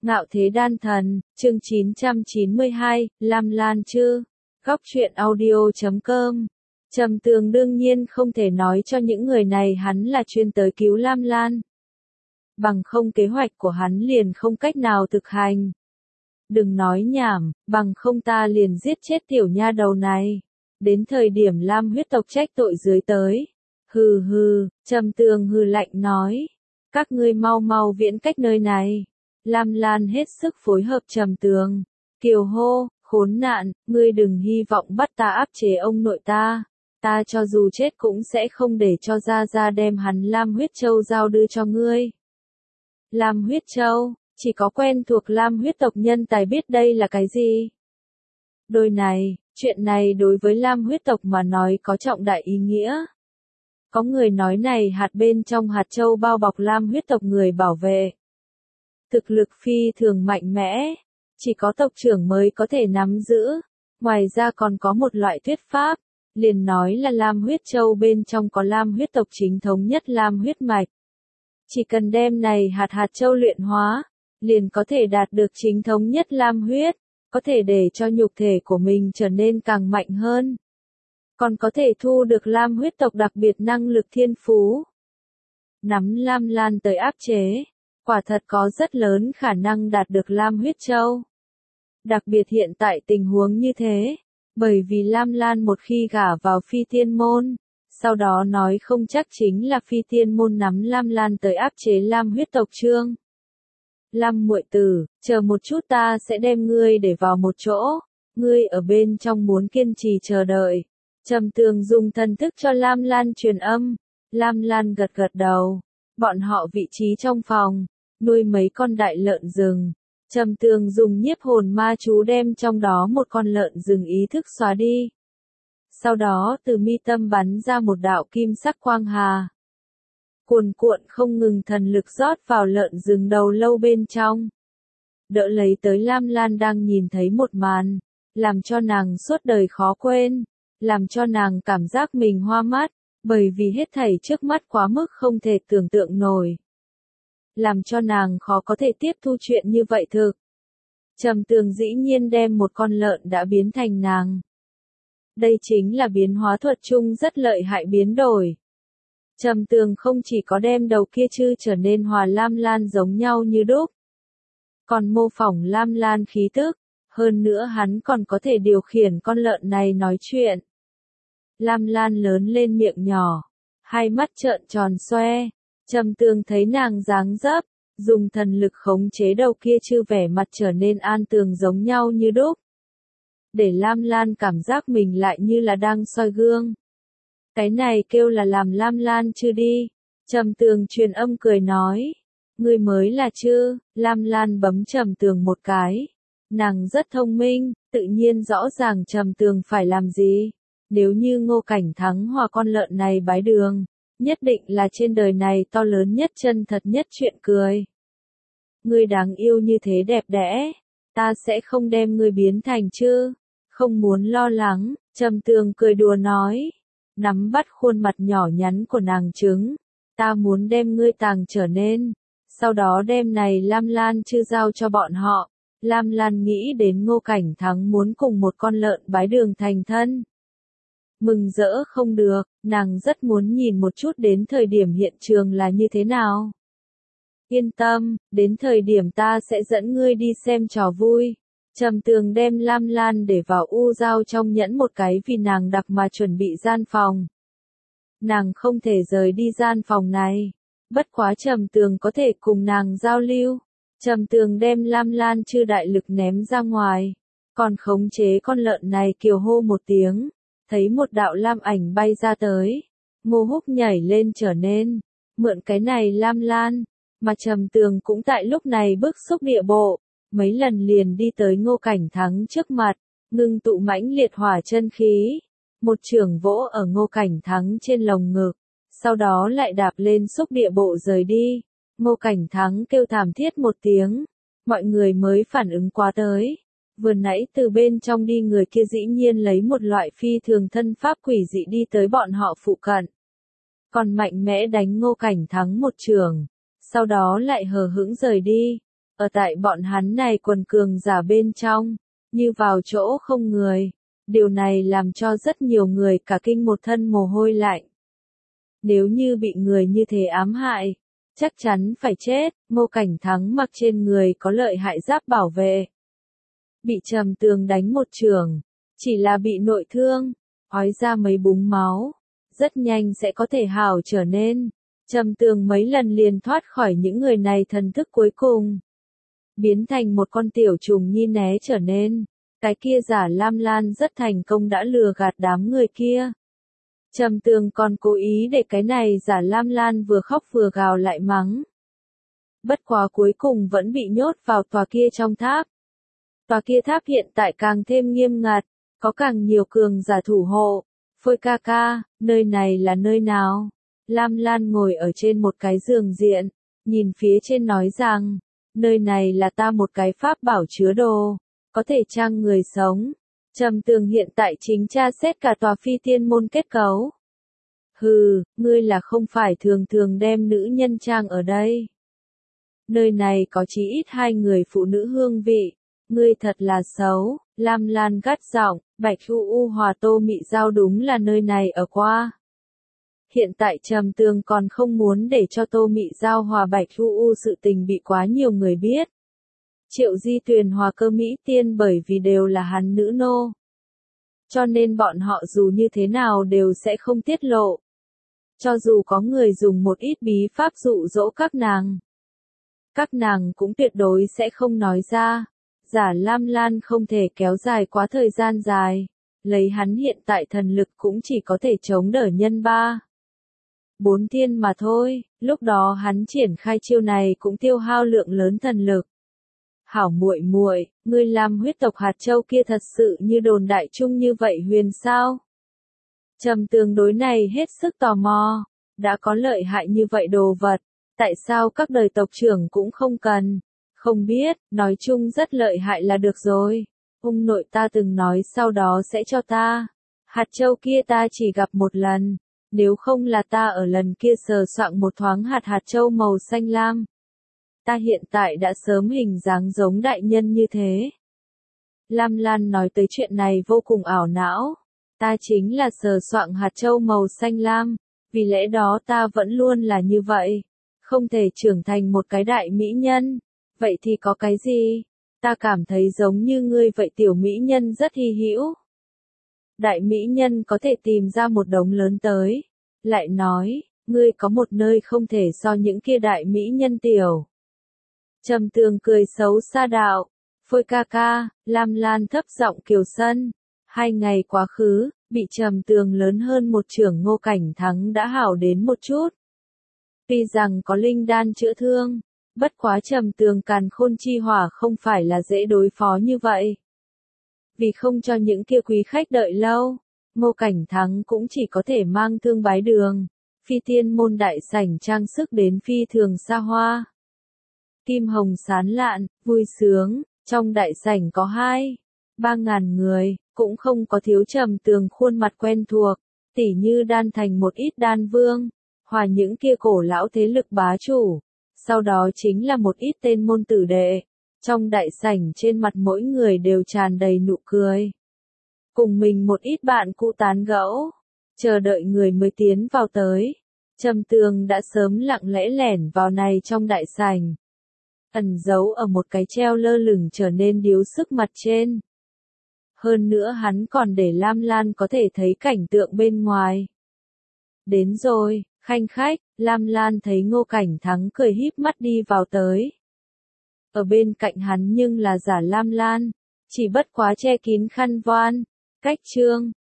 Ngạo thế đan thần, chương 992, Lam Lan chứ. Góc truyện audio.com. Trầm Tường đương nhiên không thể nói cho những người này hắn là chuyên tới cứu Lam Lan. Bằng không kế hoạch của hắn liền không cách nào thực hành. Đừng nói nhảm, bằng không ta liền giết chết tiểu nha đầu này. Đến thời điểm Lam huyết tộc trách tội dưới tới. Hừ hừ, Trầm Tường hừ lạnh nói. Các ngươi mau mau viễn cách nơi này. Lam Lan hết sức phối hợp Trầm Tường. Kiều hô, khốn nạn, ngươi đừng hy vọng bắt ta áp chế ông nội ta. Ta cho dù chết cũng sẽ không để cho Gia Gia đem hắn Lam huyết châu giao đưa cho ngươi. Lam huyết châu, chỉ có quen thuộc Lam huyết tộc nhân tài biết đây là cái gì. Đôi này, chuyện này đối với Lam huyết tộc mà nói có trọng đại ý nghĩa. Có người nói này hạt bên trong hạt châu bao bọc Lam huyết tộc người bảo vệ. Thực lực phi thường mạnh mẽ, chỉ có tộc trưởng mới có thể nắm giữ. Ngoài ra còn có một loại thuyết pháp, liền nói là Lam huyết châu bên trong có Lam huyết tộc chính thống nhất Lam huyết mạch. Chỉ cần đem này hạt châu luyện hóa, liền có thể đạt được chính thống nhất Lam huyết, có thể để cho nhục thể của mình trở nên càng mạnh hơn. Còn có thể thu được Lam huyết tộc đặc biệt năng lực thiên phú. Nắm Lam Lan tới áp chế, quả thật có rất lớn khả năng đạt được Lam huyết châu. Đặc biệt hiện tại tình huống như thế, bởi vì Lam Lan một khi gả vào phi tiên môn, sau đó nói không chắc chính là phi tiên môn nắm Lam Lan tới áp chế Lam huyết tộc trương. Lam muội tử, chờ một chút ta sẽ đem ngươi để vào một chỗ, ngươi ở bên trong muốn kiên trì chờ đợi. Trầm Tường dùng thần thức cho Lam Lan truyền âm, Lam Lan gật gật đầu, bọn họ vị trí trong phòng, nuôi mấy con đại lợn rừng. Trầm Tường dùng nhiếp hồn ma chú đem trong đó một con lợn rừng ý thức xóa đi. Sau đó từ mi tâm bắn ra một đạo kim sắc quang hà. Cuồn cuộn không ngừng thần lực rót vào lợn rừng đầu lâu bên trong. Đỡ lấy tới Lam Lan đang nhìn thấy một màn, làm cho nàng suốt đời khó quên, làm cho nàng cảm giác mình hoa mắt, bởi vì hết thảy trước mắt quá mức không thể tưởng tượng nổi. Làm cho nàng khó có thể tiếp thu chuyện như vậy thực. Trầm Tường dĩ nhiên đem một con lợn đã biến thành nàng. Đây chính là biến hóa thuật chung rất lợi hại biến đổi. Trầm Tường không chỉ có đem đầu kia chư trở nên hòa Lam Lan giống nhau như đúc, còn mô phỏng Lam Lan khí tức, hơn nữa hắn còn có thể điều khiển con lợn này nói chuyện. Lam Lan lớn lên miệng nhỏ, hai mắt trợn tròn xoe, Trầm Tường thấy nàng dáng dấp, dùng thần lực khống chế đầu kia chư vẻ mặt trở nên an tường giống nhau như đúc. Để Lam Lan cảm giác mình lại như là đang soi gương. Cái này kêu là làm Lam Lan chư đi. Trầm Tường truyền âm cười nói. Ngươi mới là chư. Lam Lan bấm Trầm Tường một cái. Nàng rất thông minh, tự nhiên rõ ràng Trầm Tường phải làm gì. Nếu như Ngô Cảnh Thắng hòa con lợn này bái đường, nhất định là trên đời này to lớn nhất chân thật nhất chuyện cười. Ngươi đáng yêu như thế đẹp đẽ, ta sẽ không đem ngươi biến thành chư. Không muốn lo lắng, Trầm Tường cười đùa nói. Nắm bắt khuôn mặt nhỏ nhắn của nàng trứng. Ta muốn đem ngươi tàng trở nên. Sau đó đem này Lam Lan chư giao cho bọn họ. Lam Lan nghĩ đến Ngô Cảnh Thắng muốn cùng một con lợn bái đường thành thân. Mừng rỡ không được, nàng rất muốn nhìn một chút đến thời điểm hiện trường là như thế nào. Yên tâm, đến thời điểm ta sẽ dẫn ngươi đi xem trò vui. Trầm Tường đem Lam Lan để vào u giao trong nhẫn một cái vì nàng đặc mà chuẩn bị gian phòng. Nàng không thể rời đi gian phòng này. Bất quá Trầm Tường có thể cùng nàng giao lưu. Trầm Tường đem Lam Lan chư đại lực ném ra ngoài. Còn khống chế con lợn này kiều hô một tiếng. Thấy một đạo lam ảnh bay ra tới. Ngô Húc nhảy lên trở nên. Mượn cái này Lam Lan. Mà Trầm Tường cũng tại lúc này bức xúc địa bộ. Mấy lần liền đi tới Ngô Cảnh Thắng trước mặt, ngưng tụ mãnh liệt hỏa chân khí. Một chưởng vỗ ở Ngô Cảnh Thắng trên lồng ngực, sau đó lại đạp lên xúc địa bộ rời đi. Ngô Cảnh Thắng kêu thảm thiết một tiếng, mọi người mới phản ứng qua tới. Vừa nãy từ bên trong đi người kia dĩ nhiên lấy một loại phi thường thân pháp quỷ dị đi tới bọn họ phụ cận. Còn mạnh mẽ đánh Ngô Cảnh Thắng một chưởng, sau đó lại hờ hững rời đi. Ở tại bọn hắn này quần cường giả bên trong, như vào chỗ không người. Điều này làm cho rất nhiều người cả kinh một thân mồ hôi lạnh. Nếu như bị người như thế ám hại, chắc chắn phải chết. Ngô Cảnh Thắng mặc trên người có lợi hại giáp bảo vệ. Bị Trầm Tường đánh một chưởng, chỉ là bị nội thương, ói ra mấy búng máu, rất nhanh sẽ có thể hảo trở nên. Trầm Tường mấy lần liền thoát khỏi những người này, thần thức cuối cùng biến thành một con tiểu trùng nhi né trở nên. Cái kia Giả Lam Lan rất thành công đã lừa gạt đám người kia. Trầm Tường còn cố ý để cái này Giả Lam Lan vừa khóc vừa gào lại mắng. Bất quá cuối cùng vẫn bị nhốt vào tòa kia trong tháp. Tòa kia tháp hiện tại càng thêm nghiêm ngặt, có càng nhiều cường giả thủ hộ. Phôi ca ca, nơi này là nơi nào? Lam Lan ngồi ở trên một cái giường diện, nhìn phía trên nói rằng, nơi này là ta một cái pháp bảo chứa đồ, có thể trang người sống. Trầm Tường hiện tại chính tra xét cả tòa Phi Tiên môn kết cấu. Hừ, ngươi là không phải thường thường đem nữ nhân trang ở đây. Nơi này có chí ít 2 người phụ nữ hương vị. Ngươi thật là xấu. Lam Lan gắt giọng, Bạch U hòa Tô Mị Giao đúng là nơi này ở qua. Hiện tại Trầm Tường còn không muốn để cho Tô Mị Giao hòa Bạch U sự tình bị quá nhiều người biết. Triệu Di Tuyền hòa Cơ Mỹ Tiên bởi vì đều là hắn nữ nô. Cho nên bọn họ dù như thế nào đều sẽ không tiết lộ. Cho dù có người dùng một ít bí pháp dụ dỗ các nàng cũng tuyệt đối sẽ không nói ra. Giả Lam Lan không thể kéo dài quá thời gian dài. Lấy hắn hiện tại thần lực cũng chỉ có thể chống đỡ nhân 4 thiên mà thôi. Lúc đó hắn triển khai chiêu này cũng tiêu hao lượng lớn thần lực. Hảo muội muội, ngươi làm huyết tộc hạt châu kia thật sự như đồn đại chung như vậy huyền sao? Trầm Tường đối này hết sức tò mò. Đã có lợi hại như vậy đồ vật, tại sao các đời tộc trưởng cũng không cần? Không biết, nói chung rất lợi hại là được rồi. Ông nội ta từng nói sau đó sẽ cho ta. Hạt châu kia ta chỉ gặp một lần. Nếu không là ta ở lần kia sờ soạng một thoáng hạt châu màu xanh lam. Ta hiện tại đã sớm hình dáng giống đại nhân như thế. Lam Lan nói tới chuyện này vô cùng ảo não. Ta chính là sờ soạng hạt châu màu xanh lam. Vì lẽ đó ta vẫn luôn là như vậy. Không thể trưởng thành một cái đại mỹ nhân. Vậy thì có cái gì? Ta cảm thấy giống như ngươi vậy, tiểu mỹ nhân rất hy hữu. Đại mỹ nhân có thể tìm ra một đống lớn tới. Lại nói, ngươi có một nơi không thể so những kia đại mỹ nhân tiểu. Trầm Tường cười xấu xa đạo. Phôi ca ca, Lam Lan thấp giọng kiều sân. 2 ngày quá khứ, bị Trầm Tường lớn hơn một chưởng Ngô Cảnh Thắng đã hảo đến một chút. Tuy rằng có linh đan chữa thương, bất quá Trầm Tường càn khôn chi hỏa không phải là dễ đối phó như vậy. Vì không cho những kia quý khách đợi lâu, Ngô Cảnh Thắng cũng chỉ có thể mang thương bái đường. Phi Tiên môn đại sảnh trang sức đến phi thường xa hoa. Kim hồng sán lạn, vui sướng, trong đại sảnh có 2-3 ngàn người, cũng không có thiếu Trầm Tường khuôn mặt quen thuộc, tỉ như Đan Thành một ít đan vương, hòa những kia cổ lão thế lực bá chủ, sau đó chính là một ít tên môn tử đệ. Trong đại sảnh trên mặt mỗi người đều tràn đầy nụ cười. Cùng mình một ít bạn cũ tán gẫu, chờ đợi người mới tiến vào tới. Trầm Tường đã sớm lặng lẽ lẻn vào này trong đại sảnh. Ẩn giấu ở một cái treo lơ lửng trở nên điếu sức mặt trên. Hơn nữa hắn còn để Lam Lan có thể thấy cảnh tượng bên ngoài. Đến rồi, khanh khách, Lam Lan thấy Ngô Cảnh Thắng cười híp mắt đi vào tới. Ở bên cạnh hắn nhưng là Giả Lam Lan, chỉ bất quá che kín khăn voan, cách trương,